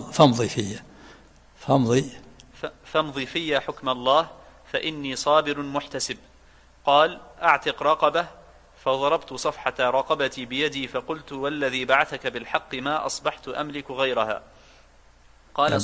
Speaker 4: فامضي في حكم الله فإني صابر محتسب. قال أعتق رقبة، فضربت صفحة رقبتي بيدي فقلت والذي بعثك بالحق ما أصبحت أملك غيرها. قال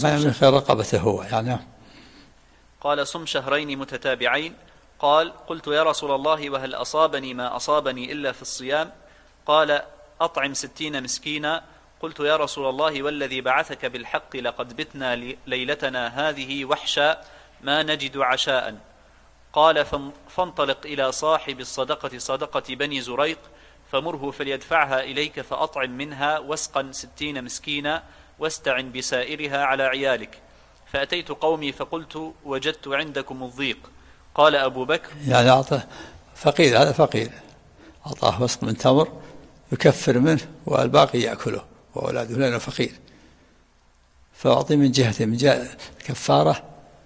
Speaker 4: قال صم شهرين متتابعين. قال قلت يا رسول الله وهل أصابني ما أصابني إلا في الصيام؟ قال أطعم 60 مسكينا. قلت يا رسول الله والذي بعثك بالحق لقد بتنا ليلتنا هذه وحشا ما نجد عشاء. قال فانطلق إلى صاحب الصدقة صدقة بني زريق فمره فليدفعها إليك فأطعم منها واسقا 60 مسكينا واستعن بسائرها على عيالك. فأتيت قومي فقلت وجدت عندكم الضيق. قال أبو بكر
Speaker 2: يعني أعطاه فقير، هذا فقير أعطاه وسق من تمر يكفر منه والباقي يأكله وأولاده لأنه فقير، فأعطي من جهة الكفارة،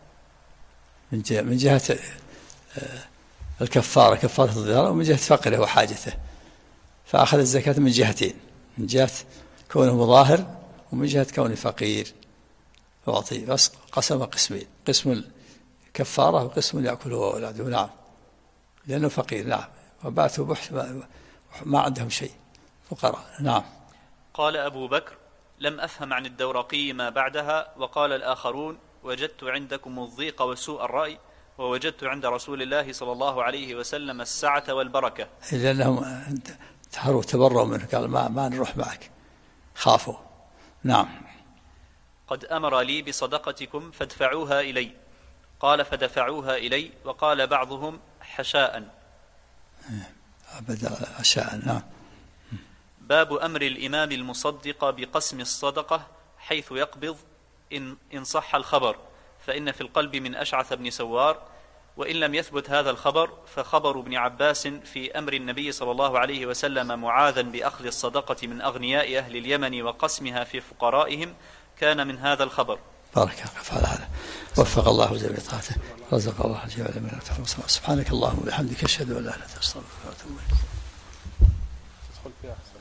Speaker 2: من جهة الكفارة كفارة الظهار، ومن جهة فقره وحاجته، فأخذ الزكاة من جهتين، من جهة كونه مظاهر ومن جهة كونه فقير، فأعطي قسم قسمين، قسم الكفارة وقسم يأكله وأولاده. نعم لأنه فقير. نعم وبعثوا بحث ما عندهم شيء، فقراء. نعم.
Speaker 4: قال أبو بكر لم أفهم عن الدورقي ما بعدها. وقال الآخرون وجدت عندكم الضيق وسوء الرأي ووجدت عند رسول الله صلى الله عليه وسلم السعة والبركة.
Speaker 2: لأنهم تبروا منه، قال ما نروح معك، خافوا. نعم.
Speaker 4: قد أمر لي بصدقتكم فادفعوها إلي. قال فدفعوها إلي. وقال بعضهم حشاء.
Speaker 2: بدأ حشاء. نعم.
Speaker 4: باب أمر الإمام المصدق بقسم الصدقة حيث يقبض إن صح الخبر، فإن في القلب من أشعث بن سوار. وإن لم يثبت هذا الخبر فخبر ابن عباس في أمر النبي صلى الله عليه وسلم معاذا بأخذ الصدقة من أغنياء أهل اليمن وقسمها في فقرائهم كان من هذا الخبر.
Speaker 2: بارك الله فعل هذا، وفق الله جميع طاعته، رزق الله جميع من سبحانك اللهم وبحمدك أشهد أن لا إله إلا أنت أستغفرك وأتوب إليك.